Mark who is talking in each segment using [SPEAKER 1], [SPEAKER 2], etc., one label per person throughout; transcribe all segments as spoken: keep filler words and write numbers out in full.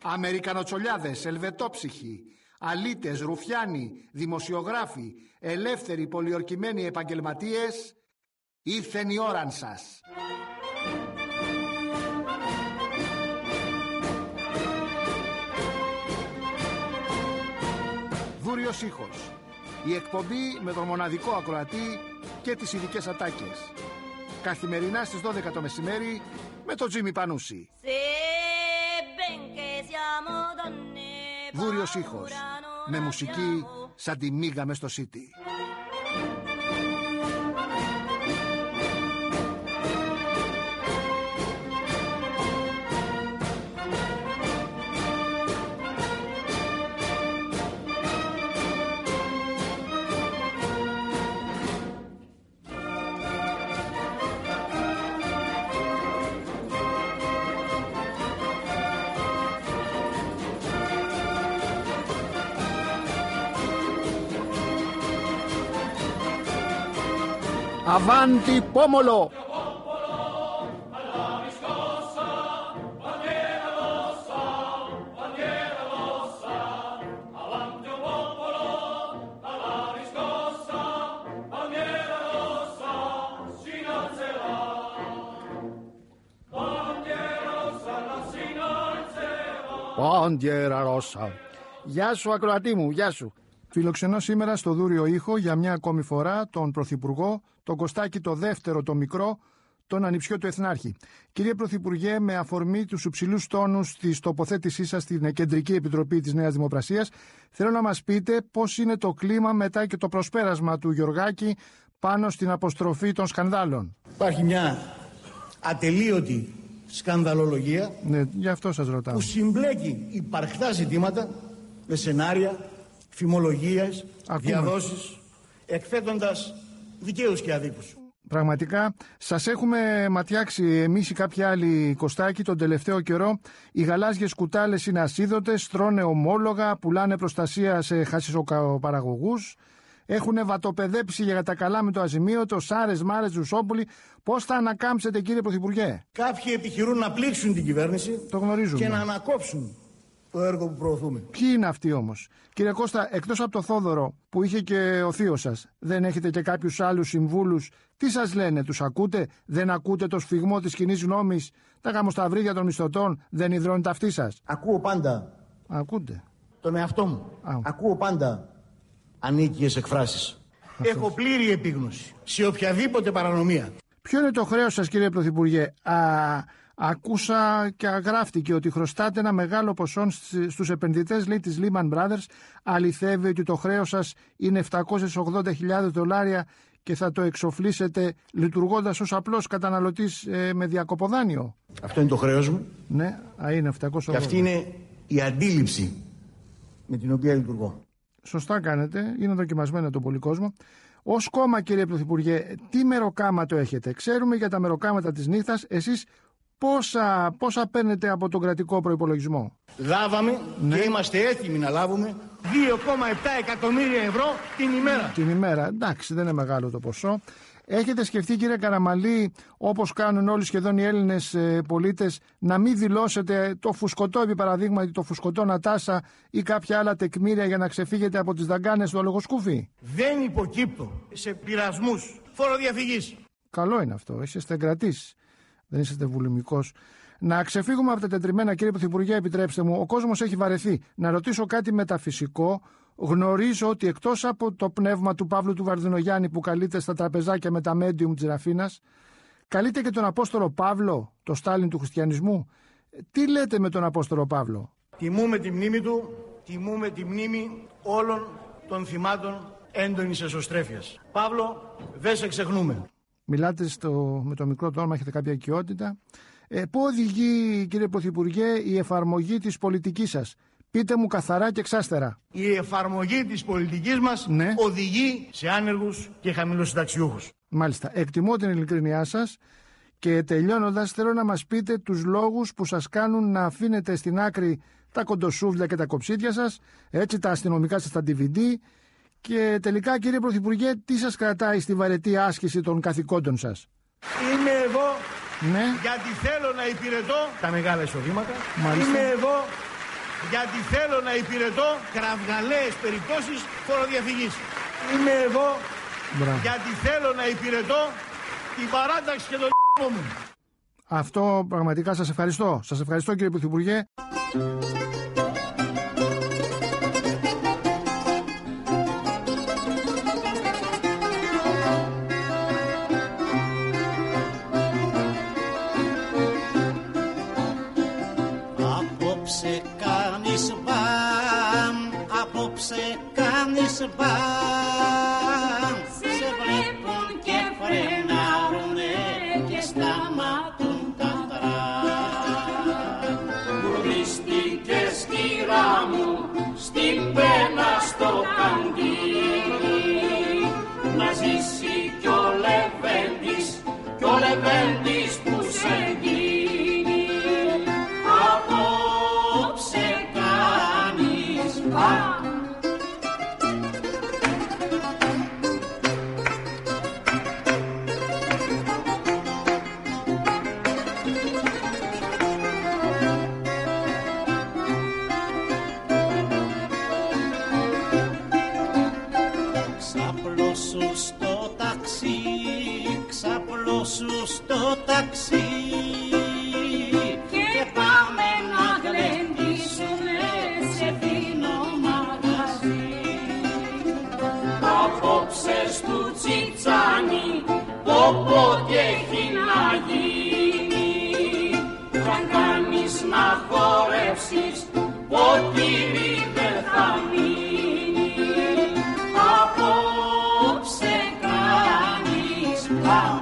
[SPEAKER 1] Αμερικανοτσολιάδες, ελβετόψυχοι, αλήτες, ρουφιάνοι, δημοσιογράφοι, ελεύθεροι πολιορκημένοι επαγγελματίες, ήρθεν η ώραν σας. Δούριος ήχος. Η εκπομπή με τον μοναδικό ακροατή και τις ειδικές ατάκες. Καθημερινά στις δώδεκα το μεσημέρι με τον Τζίμι Πανούση. Δούριος ήχος. Με μουσική σαν τη μίγα μες στο City. Avanti pomolo! Bandiera rossa. Γεια σου ακροατή μου, γεια σου. Φιλοξενώ σήμερα στο Δούριο Ήχο για μια ακόμη φορά τον Πρωθυπουργό, τον Κωστάκη το δεύτερο το μικρό, τον ανιψιό του Εθνάρχη. Κύριε Πρωθυπουργέ, με αφορμή τους υψηλούς τόνους της τοποθέτησής σας στην Κεντρική Επιτροπή της Νέας Δημοκρασίας, θέλω να μας πείτε πώς είναι το κλίμα μετά και το προσπέρασμα του Γιωργάκη πάνω στην αποστροφή των σκανδάλων.
[SPEAKER 2] Υπάρχει μια ατελείωτη σκανδαλολογία,
[SPEAKER 1] ναι, γι' αυτό σας ρωτάω,
[SPEAKER 2] που συμπλέκει υπαρχτά ζητήματα με σενάρια, φημολογίες, διαδόσεις, εκθέτοντας δικαίους και αδίκους.
[SPEAKER 1] Πραγματικά σας έχουμε ματιάξει εμείς ή κάποιοι άλλοι, Κωστάκη, τον τελευταίο καιρό. Οι γαλάζιες κουτάλες είναι ασίδωτες, τρώνε ομόλογα, πουλάνε προστασία σε χασισοκαπαραγωγούς, έχουν βατοπεδέψει για τα καλά με το αζημίωτο, Σάρες, Μάρες, Ρουσόπουλοι. Πώς θα ανακάμψετε, κύριε Πρωθυπουργέ?
[SPEAKER 2] Κάποιοι επιχειρούν να πλήξουν την κυβέρνηση,
[SPEAKER 1] το γνωρίζουμε,
[SPEAKER 2] και να ανακόψουν το έργο που προωθούμε.
[SPEAKER 1] Ποιοι είναι αυτοί όμως? Κύριε Κώστα, εκτός από το Θόδωρο που είχε και ο θείος σας, δεν έχετε και κάποιους άλλους συμβούλους? Τι σας λένε, τους ακούτε? Δεν ακούτε το σφιγμό της κοινής γνώμης? Τα γαμοσταυρίδια των μισθωτών δεν υδρώνει τα αυτή σας?
[SPEAKER 2] Ακούω πάντα.
[SPEAKER 1] Ακούτε?
[SPEAKER 2] Τον εαυτό μου.
[SPEAKER 1] Α.
[SPEAKER 2] Ακούω πάντα ανίκειες εκφράσεις. Αυτός. Έχω πλήρη επίγνωση σε οποιαδήποτε παρανομία.
[SPEAKER 1] Ποιο είναι το χρέος σας, κύριε Πρωθυπουργέ? Α, άκουσα και γράφτηκε ότι χρωστάτε ένα μεγάλο ποσό στους επενδυτές, λέει, της Lehman Brothers. Αληθεύει ότι το χρέος σας είναι επτακόσιες ογδόντα χιλιάδες δολάρια και θα το εξοφλήσετε λειτουργώντας ως απλός καταναλωτής ε, με διακοποδάνειο?
[SPEAKER 2] Αυτό είναι το χρέος μου.
[SPEAKER 1] Ναι, α, είναι επτακόσια ογδόντα.
[SPEAKER 2] Και αυτή είναι η αντίληψη με την οποία λειτουργώ.
[SPEAKER 1] Σωστά κάνετε, είναι δοκιμασμένο τον πολύ κόσμο. Ως κόμμα, κύριε Πρωθυπουργέ, τι μεροκάματο έχετε? Ξέρουμε για τα μεροκάματα της νύχτας. Εσείς πόσα, πόσα παίρνετε από τον κρατικό προϋπολογισμό?
[SPEAKER 2] Λάβαμε, ναι, και είμαστε έτοιμοι να λάβουμε δύο κόμμα επτά εκατομμύρια ευρώ την ημέρα.
[SPEAKER 1] Την ημέρα, εντάξει, δεν είναι μεγάλο το ποσό. Έχετε σκεφτεί, κύριε Καραμανλή, όπως κάνουν όλοι σχεδόν οι Έλληνες ε, πολίτες, να μην δηλώσετε το φουσκωτό, επί παραδείγματι, το φουσκωτό Νατάσα ή κάποια άλλα τεκμήρια για να ξεφύγετε από τις δαγκάνες του αλογοσκούφι?
[SPEAKER 2] Δεν υποκύπτω σε πειρασμούς φοροδιαφυγής.
[SPEAKER 1] Καλό είναι αυτό, είσαστε εγκρατής, δεν είσαστε βουλημικός. Να ξεφύγουμε από τα τετριμμένα, κύριε Πρωθυπουργέ, επιτρέψτε μου, ο κόσμος έχει βαρεθεί. Να ρωτήσω κάτι μεταφυσικό. Γνωρίζω ότι εκτός από το πνεύμα του Παύλου του Βαρδινογιάννη που καλείται στα τραπεζάκια με τα μέντιουμ της Ραφίνας, καλείται και τον Απόστολο Παύλο, το Στάλιν του χριστιανισμού. Τι λέτε με τον Απόστολο Παύλο?
[SPEAKER 2] Τιμούμε τη μνήμη του, τιμούμε τη μνήμη όλων των θυμάτων έντονης εσωστρέφειας. Παύλο, δεν σε ξεχνούμε.
[SPEAKER 1] Μιλάτε στο, με το μικρό τόνο, έχετε κάποια οικειότητα. Ε, πού οδηγεί, κύριε Πρωθυπουργέ, η εφαρμογή της πολιτικής σας? Πείτε μου καθαρά και εξάστερα.
[SPEAKER 2] Η εφαρμογή της πολιτικής μας, ναι, οδηγεί σε άνεργους και χαμηλοσυνταξιούχους.
[SPEAKER 1] Μάλιστα. Εκτιμώ την ειλικρινιά σας και τελειώνοντας θέλω να μας πείτε τους λόγους που σας κάνουν να αφήνετε στην άκρη τα κοντοσούβλια και τα κοψίδια σας, έτσι, τα αστυνομικά σας, τα ντι βι ντι, και τελικά, κύριε Πρωθυπουργέ, τι σας κρατάει στη βαρετή άσκηση των καθηκόντων σας?
[SPEAKER 2] Είμαι εδώ,
[SPEAKER 1] ναι,
[SPEAKER 2] γιατί θέλω να υπηρετώ τα μεγάλα εισοδήματα.
[SPEAKER 1] Μάλιστα.
[SPEAKER 2] Είμαι εδώ γιατί θέλω να υπηρετώ κραυγαλαίες περιπτώσεις φοροδιαφυγής. Είμαι εδώ Μπράβο. γιατί θέλω να υπηρετώ την παράταξη και τον λ***ο μου.
[SPEAKER 1] Αυτό πραγματικά σας ευχαριστώ. Σας ευχαριστώ κύριε Πρωθυπουργέ.
[SPEAKER 3] Απόψε κάνεις μπαμ, απόψε κάνεις μπαμ. Σε βλέπουν και φρενάρουνε και σταματούν τα τραμ. Βουρίστηκες κυρά μου στην πένα στο καντίνι. Να ζήσει κι ο Λεβέντης, κι ο Λεβέντης που σε γίνει. Απόψε κάνεις μπαμ. Ξαπλώσου στο ταξί, ξαπλώσου στο ταξί και πάμε να γλεντήσουμε σε βίνο μαγαζί. Απόψε στου τσιτσάνι όποτε έχει να γίνει. Θα κάνεις να χορεύσεις, ποτήρι δεν θα μείνει. Απόψε κάνεις μπαμ.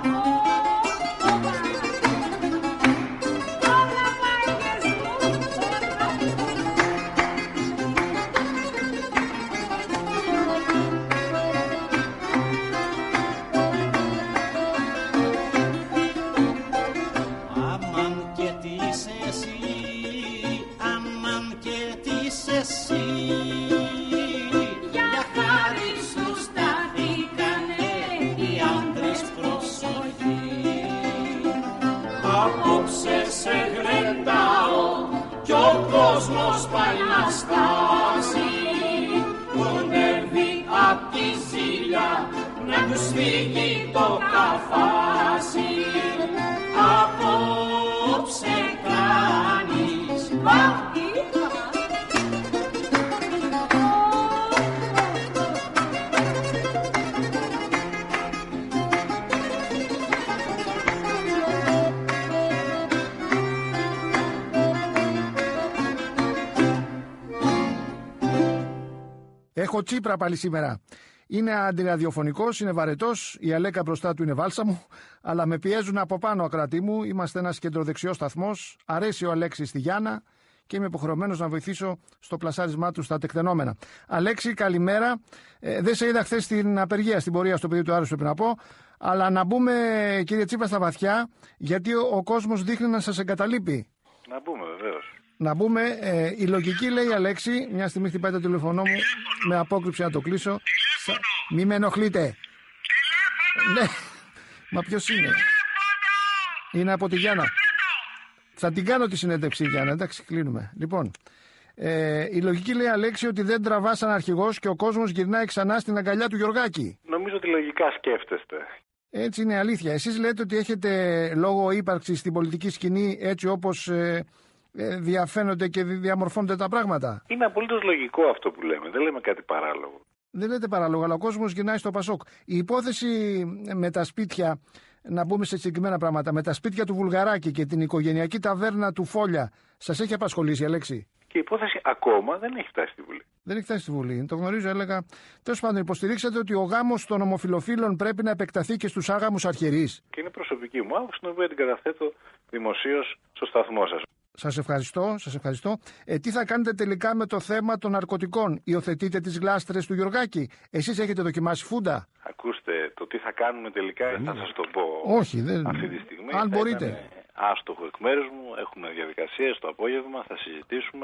[SPEAKER 3] Αμάν και τι είσαι εσύ, αμάν και τι είσαι εσύ. Για χάρη σου σταθήκανε οι άντρες προσοχή. Απόψε σε γλεντάω κι ο κόσμος πάει να στάσει. Κοντεύει απ' τη ζήλια να τους φύγει το καφάσι. Απόψε κάνεις μπαμ.
[SPEAKER 1] Έχω Τσίπρα πάλι σήμερα. Είναι αντιραδιοφωνικός, είναι βαρετός, η Αλέκα μπροστά του είναι βάλσαμο, αλλά με πιέζουν από πάνω ακροατή μου. Είμαστε ένας κεντροδεξιός σταθμός. Αρέσει ο Αλέξης στη Γιάννα και είμαι υποχρεωμένος να βοηθήσω στο πλασάρισμά του στα τεκτενόμενα. Αλέξη, καλημέρα. Ε, δεν σε είδα χθες στην απεργία, στην πορεία στο παιδί του Άρους, πρέπει να πω. Αλλά να μπούμε, κύριε Τσίπρα, στα βαθιά, γιατί ο, ο κόσμος δείχνει να σας εγκαταλείπει.
[SPEAKER 4] Να μπούμε, βεβαίως.
[SPEAKER 1] Να μπούμε, ε, η λογική λέει η Αλέξη, μια στιγμή χτυπάει το τηλεφωνό μου, με απόκρυψη να το κλείσω. Σα... Μη με ενοχλείτε. Ναι, μα ποιος είναι? Είναι από τη Γιάννα. Θα την κάνω τη συνέντευξη, Γιάννα, εντάξει, κλείνουμε. Λοιπόν, ε, η λογική λέει, Αλέξη, ότι δεν τραβά σαν αρχηγός και ο κόσμος γυρνάει ξανά στην αγκαλιά του Γιωργάκη.
[SPEAKER 4] Νομίζω ότι λογικά σκέφτεστε.
[SPEAKER 1] Έτσι είναι αλήθεια. Εσείς λέτε ότι έχετε λόγο ύπαρξη στην πολιτική σκηνή έτσι όπως ε, ε, διαφαίνονται και διαμορφώνονται τα πράγματα.
[SPEAKER 4] Είναι απολύτως λογικό αυτό που λέμε. Δεν λέμε κάτι παράλογο.
[SPEAKER 1] Δεν λέτε παράλογο, αλλά ο κόσμος γυρνάει στο Πασόκ. Η υπόθεση με τα σπίτια, να μπούμε σε συγκεκριμένα πράγματα, με τα σπίτια του Βουλγαράκη και την οικογενειακή ταβέρνα του Φόλια, σας έχει απασχολήσει, Αλέξη?
[SPEAKER 4] Και η υπόθεση ακόμα δεν έχει φτάσει στη Βουλή.
[SPEAKER 1] Δεν έχει φτάσει στη Βουλή. Το γνωρίζω, έλεγα. Τέλος πάντων, υποστηρίξατε ότι ο γάμος των ομοφυλοφίλων πρέπει να επεκταθεί και στους άγαμους αρχιερείς.
[SPEAKER 4] Και είναι προσωπική μου άποψη, την οποία την καταθέτω δημοσίως στο σταθμό σας.
[SPEAKER 1] Σας ευχαριστώ, σας ευχαριστώ. Ε, τι θα κάνετε τελικά με το θέμα των ναρκωτικών? Υιοθετείτε τις γλάστρες του Γιωργάκη? Εσείς έχετε δοκιμάσει φούντα?
[SPEAKER 4] Ακούστε, το τι θα κάνουμε τελικά δεν θα σας το πω.
[SPEAKER 1] Όχι, δεν...
[SPEAKER 4] αυτή τη στιγμή.
[SPEAKER 1] Αν μπορείτε.
[SPEAKER 4] Άστοχο εκ μέρους μου, έχουμε διαδικασίες το απόγευμα, θα συζητήσουμε.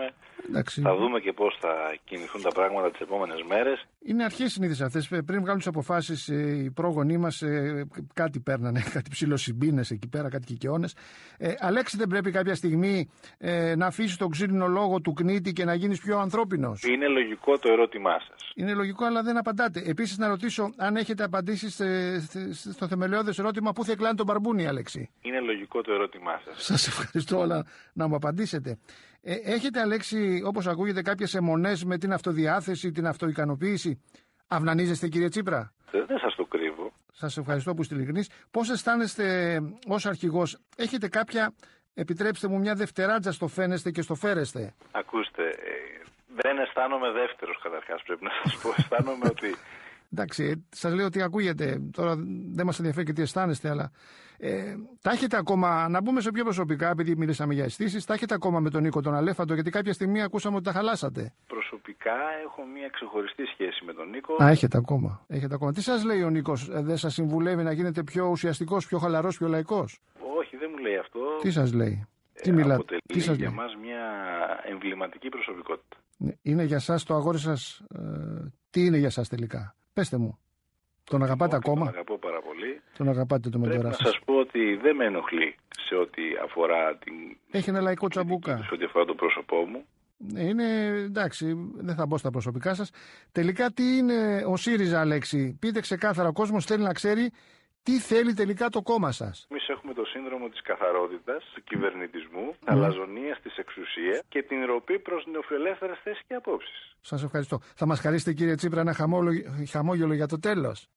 [SPEAKER 1] Εντάξει.
[SPEAKER 4] Θα δούμε και πώς θα κινηθούν τα πράγματα τις επόμενες μέρες.
[SPEAKER 1] Είναι αρχές συνήθειες αυτές. Πριν βγάλουν τις αποφάσεις, οι πρόγονοί μας κάτι παίρνανε, κάτι ψιλοσυμπίνες εκεί πέρα, κάτι κικαιώνες. Ε, Αλέξη, δεν πρέπει κάποια στιγμή ε, να αφήσεις τον ξύλινο λόγο του κνήτη και να γίνεις πιο ανθρώπινος?
[SPEAKER 4] Είναι λογικό το ερώτημά σας.
[SPEAKER 1] Είναι λογικό, αλλά δεν απαντάτε. Επίσης, να ρωτήσω αν έχετε απαντήσει στο θεμελιώδες ερώτημα πού θα εκλάνει τον μπαρμπούνι, Αλέξη.
[SPEAKER 4] Είναι λογικό το ερώτημά σας.
[SPEAKER 1] Σας ευχαριστώ, αλλά να μου απαντήσετε. Ε, έχετε, Αλέξη, όπως ακούγεται, κάποιες αιμονές με την αυτοδιάθεση, την αυτοικανοποίηση? Αυνανίζεστε, κύριε Τσίπρα?
[SPEAKER 4] Δεν, δεν σας το κρύβω.
[SPEAKER 1] Σας ευχαριστώ που είστε ειλικρινείς. Πώς αισθάνεστε ως αρχηγός? Έχετε κάποια, επιτρέψτε μου, μια δευτεράτζα στο φαίνεστε και στο φέρεστε?
[SPEAKER 4] Ακούστε, ε, δεν αισθάνομαι δεύτερος καταρχάς, πρέπει να σας πω. Αισθάνομαι ότι...
[SPEAKER 1] Εντάξει, σας λέω ότι ακούγεται. Τώρα δεν μας ενδιαφέρει και τι αισθάνεστε, αλλά ε, τα έχετε ακόμα, να μπούμε σε πιο προσωπικά, επειδή μιλήσαμε για αισθήσεις, τα έχετε ακόμα με τον Νίκο τον Αλέφαντο, γιατί κάποια στιγμή ακούσαμε ότι τα χαλάσατε.
[SPEAKER 4] Προσωπικά έχω μια ξεχωριστή σχέση με τον Νίκο.
[SPEAKER 1] Α, έχετε ακόμα. Έχετε ακόμα. Τι σας λέει ο Νίκος? ε, δεν σας συμβουλεύει να γίνετε πιο ουσιαστικός, πιο χαλαρός, πιο λαϊκός?
[SPEAKER 4] Όχι, δεν μου λέει αυτό.
[SPEAKER 1] Τι σας λέει?
[SPEAKER 4] Ε,
[SPEAKER 1] τι μιλά...
[SPEAKER 4] αποτελεί
[SPEAKER 1] τι σας
[SPEAKER 4] για
[SPEAKER 1] λέει?
[SPEAKER 4] μας μια εμβληματική προσωπικότητα.
[SPEAKER 1] Είναι για σας το αγόρι σας, ε, τι είναι για σας τελικά? Πέστε μου. Τον αγαπάτε
[SPEAKER 4] Όχι,
[SPEAKER 1] ακόμα?
[SPEAKER 4] Τον αγαπώ πάρα πολύ.
[SPEAKER 1] Τον αγαπάτε το μεντορά σας?
[SPEAKER 4] Πρέπει να σας πω ότι δεν με ενοχλεί σε ό,τι αφορά την...
[SPEAKER 1] Έχει ένα λαϊκό τσαμπούκα.
[SPEAKER 4] Σε ό,τι αφορά το πρόσωπό μου.
[SPEAKER 1] Είναι, εντάξει, δεν θα μπω στα προσωπικά σας. Τελικά τι είναι ο ΣΥΡΙΖΑ, Αλέξη? Πείτε ξεκάθαρα, ο κόσμος θέλει να ξέρει τι θέλει τελικά το κόμμα σας.
[SPEAKER 4] Εμείς έχουμε το σύνδρομο της καθαρότητας, του κυβερνητισμού, mm. αλαζονίας της εξουσίας και την ροπή προς νεοφιλελεύθερες θέσεις και απόψεις.
[SPEAKER 1] Σας ευχαριστώ. Θα μας χαρίσετε, κύριε Τσίπρα, ένα χαμόγελο για το τέλος?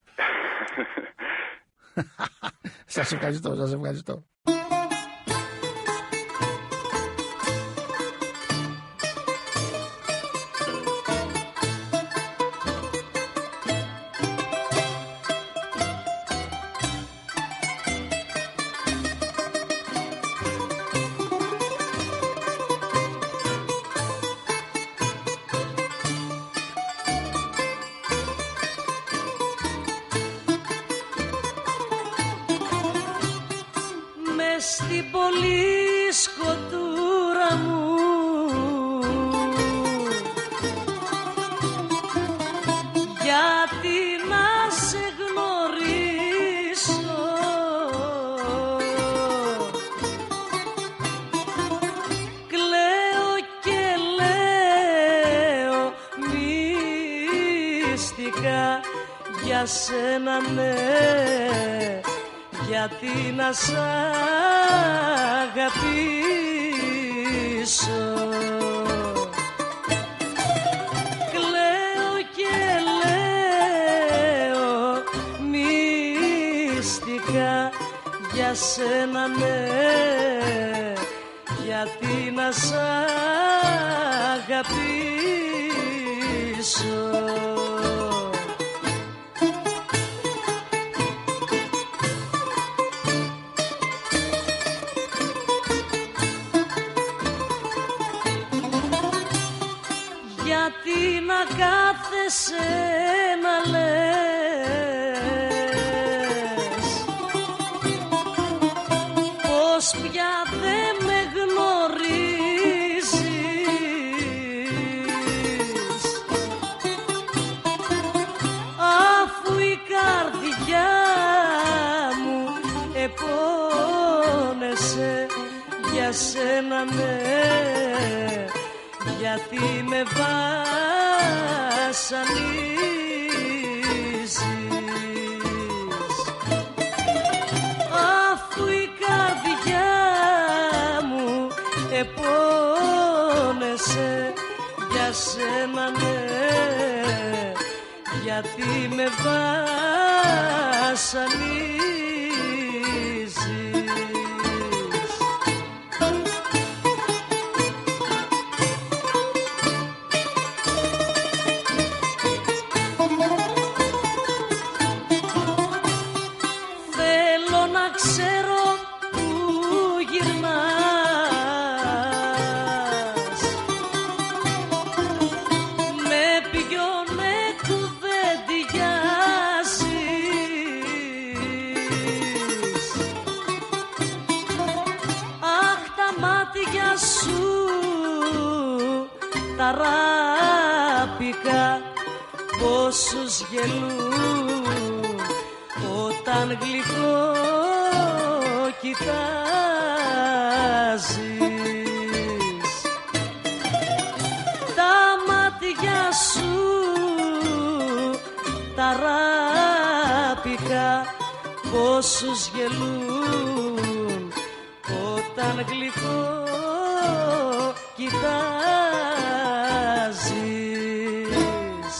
[SPEAKER 1] Σας ευχαριστώ, σας ευχαριστώ.
[SPEAKER 5] Στην πολύ σκοτούρα μου γιατί να σε γνωρίσω κλαίω και λέω μυστικά για σένα, ναι, γιατί να σ' αγαπήσω. Κλαίω και λέω μυστικά για σένα, ναι, γιατί να σ' αγαπήσω. Γιατί να κάθεσαι να λες πως πια δεν με γνωρίζεις, αφού η καρδιά μου επώνεσαι για σένα, ναι, γιατί με βασανίζεις, αφού η καρδιά μου επώνεσαι για σένα, ναι, γιατί με βασανίζεις. ταράπικα πόσους γελούν όταν γλυκό κοιτάζεις. Τα μάτια σου ταράπικα πόσους γελούν όταν γλυκό κοιτάζεις.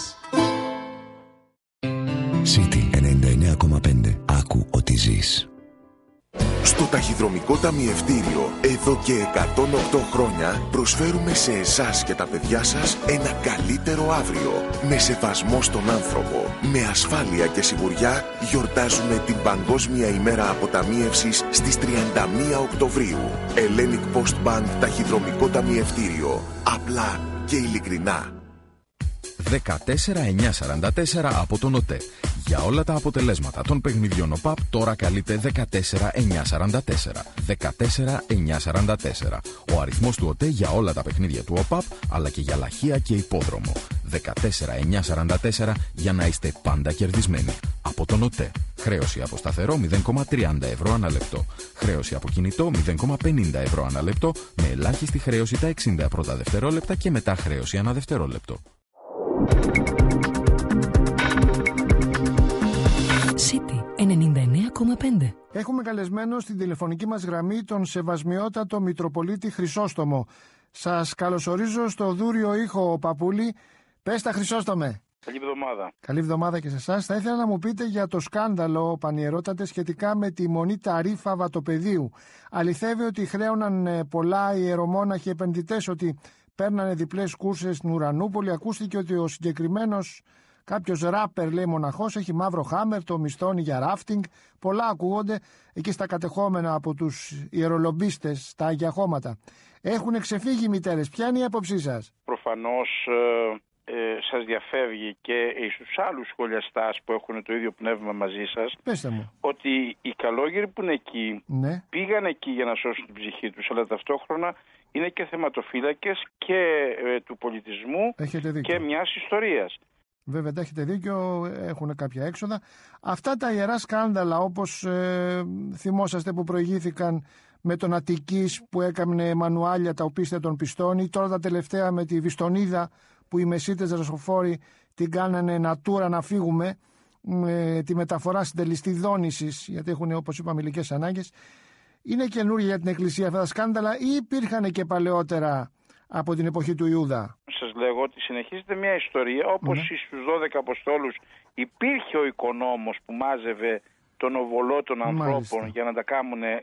[SPEAKER 6] City ενενήντα εννέα κόμμα πέντε. Άκου ότι ζεις.
[SPEAKER 7] Στο ταχυδρομικό ταμιευτήριο, εδώ και εκατόν οκτώ χρόνια, προσφέρουμε σε εσάς και τα παιδιά σας ένα καλύτερο αύριο. Με σεβασμό στον άνθρωπο, με ασφάλεια και σιγουριά, γιορτάζουμε την Παγκόσμια ημέρα αποταμίευσης στις τριάντα μία Οκτωβρίου. Hellenic Post Bank Ταχυδρομικό Ταμιευτήριο. Απλά και ειλικρινά.
[SPEAKER 8] δεκατέσσερα εννιακόσια σαράντα τέσσερα από τον ΟΤΕ. Για όλα τα αποτελέσματα των παιχνιδιών ΟΠΑΠ τώρα καλείτε δεκατέσσερα εννιακόσια σαράντα τέσσερα. δεκατέσσερα εννιακόσια σαράντα τέσσερα. Ο αριθμός του ΟΤΕ για όλα τα παιχνίδια του ΟΠΑΠ αλλά και για λαχεία και υπόδρομο. δεκατέσσερα εννιακόσια σαράντα τέσσερα για να είστε πάντα κερδισμένοι. Από τον ΟΤΕ. Χρέωση από σταθερό μηδέν κόμμα τριάντα ευρώ ανά λεπτό. Χρέωση από κινητό μηδέν κόμμα πενήντα ευρώ ανά λεπτό με ελάχιστη χρέωση τα εξήντα πρώτα δευτερόλεπτα και μετά χρέωση ανά δευτερόλεπτο.
[SPEAKER 9] City ενενήντα εννέα κόμμα πέντε.
[SPEAKER 1] Έχουμε καλεσμένο στην τηλεφωνική μας γραμμή τον Σεβασμιότατο Μητροπολίτη Χρυσόστομο. Σας καλωσορίζω στο δούριο ήχο, Παπούλη. Πες τα, Χρυσόστομε.
[SPEAKER 10] Καλή εβδομάδα.
[SPEAKER 1] Καλή εβδομάδα και σε εσάς. Θα ήθελα να μου πείτε για το σκάνδαλο, Πανιερότατε, σχετικά με τη μονή Ταρίφα Βατοπεδίου. Αληθεύει ότι χρέωναν πολλά ιερομόναχοι επενδυτές, ότι παίρνανε διπλές κούρσες στην Ουρανούπολη? Ακούστηκε ότι ο συγκεκριμένος κάποιος ράπερ, λέει, μοναχός, έχει μαύρο χάμερ, το μισθώνει για ράφτινγκ. Πολλά ακούγονται εκεί στα κατεχόμενα από τους ιερολομπίστες, στα Αγία Χώματα. Έχουν ξεφύγει οι μητέρες. Ποια είναι η άποψή σας?
[SPEAKER 10] Προφανώς ε, ε, σας διαφεύγει και στους άλλους σχολιαστάς που έχουν το ίδιο πνεύμα μαζί σας.
[SPEAKER 1] Πέστε μου.
[SPEAKER 10] Ότι οι καλόγεροι που είναι εκεί, ναι, πήγαν εκεί για να σώσουν την ψυχή τους, αλλά ταυτόχρονα είναι και θεματοφύλακες και ε, του πολιτισμού και μιας ιστορίας.
[SPEAKER 1] Βέβαια, τα έχετε δίκιο, έχουν κάποια έξοδα. Αυτά τα ιερά σκάνδαλα, όπως ε, θυμόσαστε που προηγήθηκαν με τον Αττικής που έκανε μανουάλια τα οπίσθια των πιστών, ή τώρα τα τελευταία με τη Βιστονίδα που οι μεσίτες ρασοφόροι την κάνανε νατούρα να φύγουμε, με τη μεταφορά συντελεστή δόνησης, γιατί έχουν, όπως είπαμε, ηλικές ανάγκες. Είναι καινούργια για την Εκκλησία αυτά τα σκάνδαλα ή υπήρχαν και παλαιότερα από την εποχή του Ιούδα?
[SPEAKER 10] Σας λέγω ότι συνεχίζεται μια ιστορία, όπως ναι, στους δώδεκα Αποστόλους υπήρχε ο οικονόμος που μάζευε τον οβολό των ανθρώπων, μάλιστα, για να τα κάνουν ε,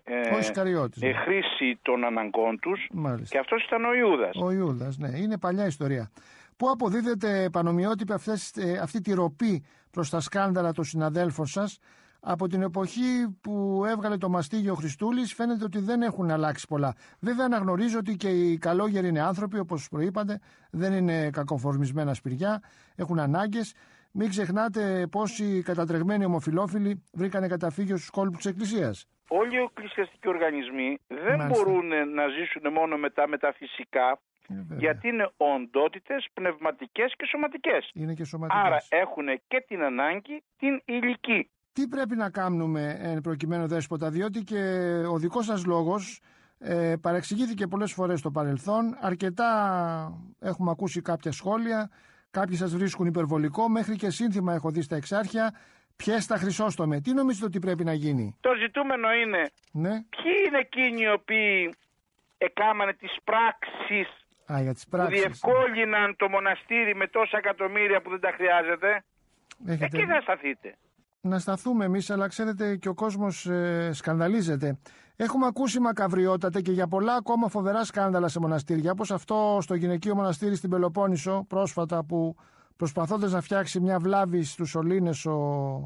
[SPEAKER 10] ε, χρήση των αναγκών τους. Μάλιστα. Και αυτός ήταν ο Ιούδας.
[SPEAKER 1] Ο Ιούδας, ναι, είναι παλιά ιστορία. Πού αποδίδεται πανομοιότυπα αυτές, ε, αυτή τη ροπή προς τα σκάνδαλα των συναδέλφων σας? Από την εποχή που έβγαλε το μαστίγιο Χριστούλης φαίνεται ότι δεν έχουν αλλάξει πολλά. Βέβαια αναγνωρίζω ότι και οι καλόγεροι είναι άνθρωποι, όπως προείπατε, δεν είναι κακοφορμισμένα σπηριά, έχουν ανάγκες. Μην ξεχνάτε πόσοι κατατρεγμένοι ομοφυλόφιλοι βρήκανε καταφύγιο στους κόλπους της Εκκλησίας.
[SPEAKER 10] Όλοι οι εκκλησιαστικοί οργανισμοί δεν Μάλιστα. μπορούν να ζήσουν μόνο με τα μεταφυσικά, ε, γιατί είναι οντότητες πνευματικές και σωματικές.
[SPEAKER 1] Είναι και σωματικές.
[SPEAKER 10] Άρα έχουν και την ανάγκη την υλική.
[SPEAKER 1] Τι πρέπει να κάνουμε εν προκειμένου, Δέσποτα, διότι και ο δικός σας λόγος ε, παρεξηγήθηκε πολλές φορές στο παρελθόν. Αρκετά έχουμε ακούσει κάποια σχόλια, κάποιοι σας βρίσκουν υπερβολικό, μέχρι και σύνθημα έχω δει στα Εξάρχεια. Πιέστα, Χρυσόστομε. Τι νομίζετε ότι πρέπει να γίνει?
[SPEAKER 10] Το ζητούμενο είναι, ναι, ποιοι είναι εκείνοι οι οποίοι εκάμανε τις πράξεις,
[SPEAKER 1] Α, για τις πράξεις
[SPEAKER 10] που διευκόλυναν το μοναστήρι με τόσα εκατομμύρια που δεν τα χρειάζεται? Έχετε... Εκεί θα σταθείτε.
[SPEAKER 1] Να σταθούμε εμείς, αλλά ξέρετε και ο κόσμος ε, σκανδαλίζεται. Έχουμε ακούσει, μακαβριότατε, και για πολλά ακόμα φοβερά σκάνδαλα σε μοναστήρια, όπως αυτό στο γυναικείο μοναστήρι στην Πελοπόννησο πρόσφατα, που προσπαθώντας να φτιάξει μια βλάβη στους σωλήνες ο,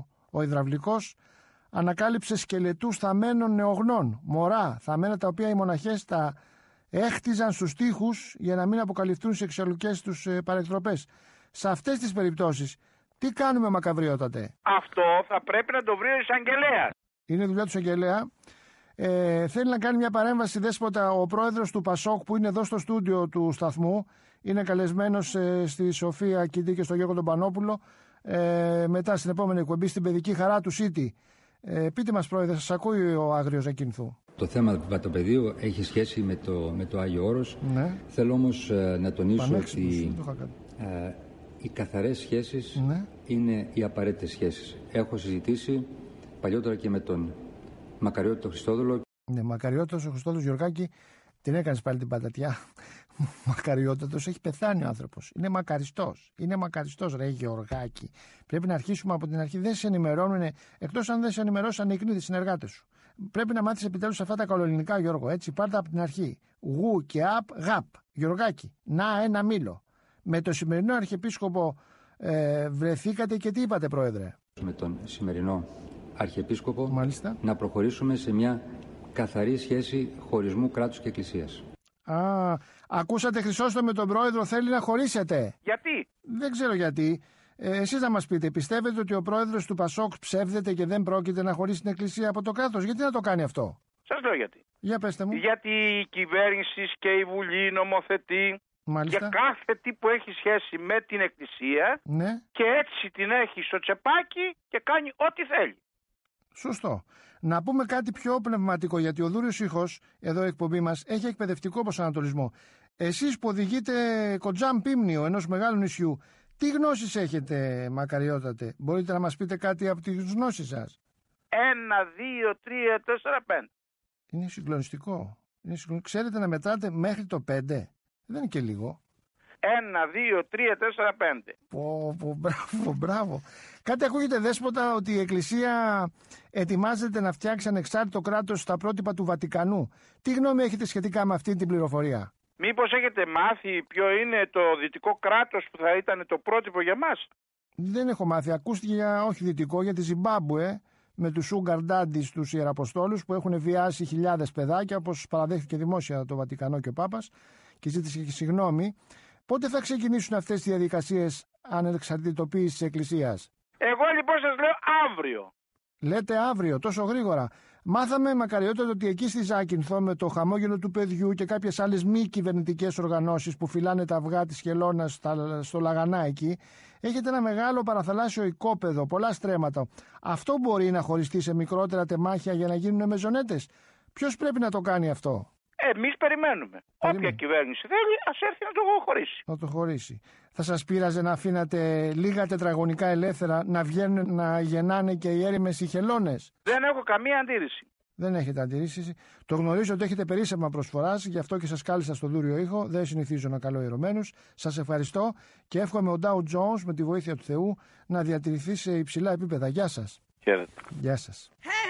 [SPEAKER 1] ο υδραυλικός, ανακάλυψε σκελετούς θαμμένων νεογνών, μωρά, θαμμένα τα οποία οι μοναχές τα έχτιζαν στους τοίχους για να μην αποκαλυφθούν σε σεξουαλικές τους ε, παρεκτροπές. Σε αυτές τις περιπτώσεις, τι κάνουμε, μακαβριότατε?
[SPEAKER 10] Αυτό θα πρέπει να το βρει ο εισαγγελέας.
[SPEAKER 1] Είναι δουλειά του εισαγγελέα. Ε, θέλει να κάνει μια παρέμβαση, Δέσποτα, ο πρόεδρος του Πασόκ που είναι εδώ στο στούντιο του σταθμού. Είναι καλεσμένος ε, στη Σοφία Κιντή και στο Γιώργο τον Πανόπουλο. Ε, μετά στην επόμενη εκπομπή στην παιδική χαρά του Σίτι. Ε, πείτε μας, πρόεδρε, σας ακούει ο Άγριος Ακινθού.
[SPEAKER 11] Το θέμα του βατοπεδίου έχει σχέση με το, με το Άγιο Όρος.
[SPEAKER 1] Ναι.
[SPEAKER 11] Θέλω όμως ε, να τονίσω
[SPEAKER 1] Πανέξυπνος,
[SPEAKER 11] ότι ε, οι καθαρές σχέσεις
[SPEAKER 1] ναι.
[SPEAKER 11] είναι οι απαραίτητες σχέσεις. Έχω συζητήσει παλιότερα και με τον Μακαριώτη τον Χριστόδουλο.
[SPEAKER 1] Ναι, Μακαριώτος ο Χριστόδουλος, Γιωργάκη, την έκανες πάλι την πατατιά. Μακαριότατος, έχει πεθάνει ο άνθρωπος. Είναι μακαριστός. Είναι μακαριστός, ρε Γεωργάκη. Πρέπει να αρχίσουμε από την αρχή. Δεν σε ενημερώνουν, εκτός αν δεν σε ενημερώσαν οι οι συνεργάτες σου. Πρέπει να μάθεις επιτέλους αυτά τα καλοελληνικά, Γιώργο. Έτσι, πάρτα από την αρχή. Γου και απ, γαπ. Γιωργάκη, να ένα μήλο. Με το σημερινό Αρχιεπίσκοπο ε, βρεθήκατε και τι είπατε, πρόεδρε?
[SPEAKER 11] Με τον σημερινό Αρχιεπίσκοπο,
[SPEAKER 1] μάλιστα,
[SPEAKER 11] να προχωρήσουμε σε μια καθαρή σχέση χωρισμού κράτους και εκκλησίας.
[SPEAKER 1] Α, ακούσατε, Χρυσόστομ, με τον πρόεδρο θέλει να χωρίσετε.
[SPEAKER 10] Γιατί?
[SPEAKER 1] Δεν ξέρω γιατί. Ε, εσείς να μας πείτε, πιστεύετε ότι ο πρόεδρος του Πασόκ ψεύδεται και δεν πρόκειται να χωρίσει την εκκλησία από το κράτος? Γιατί να το κάνει αυτό?
[SPEAKER 10] Σας λέω γιατί.
[SPEAKER 1] Για πέστε μου.
[SPEAKER 10] Γιατί η κυβέρνηση και η Βουλή νομοθετεί
[SPEAKER 1] Μάλιστα.
[SPEAKER 10] για κάθε τι που έχει σχέση με την εκκλησία,
[SPEAKER 1] ναι,
[SPEAKER 10] και έτσι την έχει στο τσεπάκι και κάνει ό,τι θέλει.
[SPEAKER 1] Σωστό. Να πούμε κάτι πιο πνευματικό, γιατί ο Δούριος Ήχος, εδώ η εκπομπή μας, έχει εκπαιδευτικό προσανατολισμό. Εσείς που οδηγείτε κοντζάμ Πίμνιο, ενός μεγάλου νησιού, τι γνώσεις έχετε, Μακαριότατε? Μπορείτε να μας πείτε κάτι από τις γνώσεις σας?
[SPEAKER 10] Ένα, δύο, τρία, τέσσερα, πέντε.
[SPEAKER 1] Είναι συγκλονιστικό. Είναι συγκλονιστικό. Ξέρετε να μετράτε μέχρι το πέντε. Δεν είναι και λίγο.
[SPEAKER 10] Ένα, δύο, τρία, τέσσερα, πέντε.
[SPEAKER 1] Πω, πω, μπράβο, μπράβο. Κάτι ακούγεται, Δέσποτα, ότι η Εκκλησία ετοιμάζεται να φτιάξει ανεξάρτητο κράτος στα πρότυπα του Βατικανού. Τι γνώμη έχετε σχετικά με αυτή την πληροφορία?
[SPEAKER 10] Μήπως έχετε μάθει ποιο είναι το δυτικό κράτος που θα ήταν το πρότυπο για μας?
[SPEAKER 1] Δεν έχω μάθει. Ακούστηκε για, όχι δυτικό, για τη Ζιμπάμπουε, με τους Sugar Daddies, τους Ιεραποστόλους, που έχουν βιάσει χιλιάδες παιδάκια, όπως παραδέχθηκε δημόσια το Βατικανό και ο Πάπας, και ζήτησε και συγγνώμη. Πότε θα ξεκινήσουν αυτές τις διαδικασίες ανεξαρτητοποίησης της Εκκλησίας?
[SPEAKER 10] Εγώ λοιπόν σας λέω αύριο.
[SPEAKER 1] Λέτε αύριο, τόσο γρήγορα? Μάθαμε, Μακαριότατο, ότι εκεί στη Ζάκυνθο, με το χαμόγελο του παιδιού και κάποιες άλλες μη κυβερνητικές οργανώσεις που φυλάνε τα αυγά της χελώνας στο Λαγανά εκεί, έχετε ένα μεγάλο παραθαλάσσιο οικόπεδο, πολλά στρέμματα. Αυτό μπορεί να χωριστεί σε μικρότερα τεμάχια για να γίνουν μεζονέτες? Ποιος πρέπει να το κάνει αυτό?
[SPEAKER 10] Εμείς περιμένουμε. Περιμένουμε. Όποια κυβέρνηση θέλει, ας έρθει να το χωρίσει.
[SPEAKER 1] Να το χωρίσει. Θα σας πείραζε να αφήνατε λίγα τετραγωνικά ελεύθερα να βγαίνουν να γεννάνε και οι έρημες οι χελώνες?
[SPEAKER 10] Δεν έχω καμία αντίρρηση.
[SPEAKER 1] Δεν έχετε αντιρρήσει. Το γνωρίζω ότι έχετε περίσσευμα προσφοράς, γι' αυτό και σας κάλεσα στο Δούριο Ήχο. Δεν συνηθίζω να καλώ ιερωμένους. Σας ευχαριστώ και εύχομαι ο Dow Jones με τη βοήθεια του Θεού να διατηρηθεί σε υψηλά επίπεδα. Γεια σας.
[SPEAKER 10] Χαίρετε.
[SPEAKER 1] Γεια σας.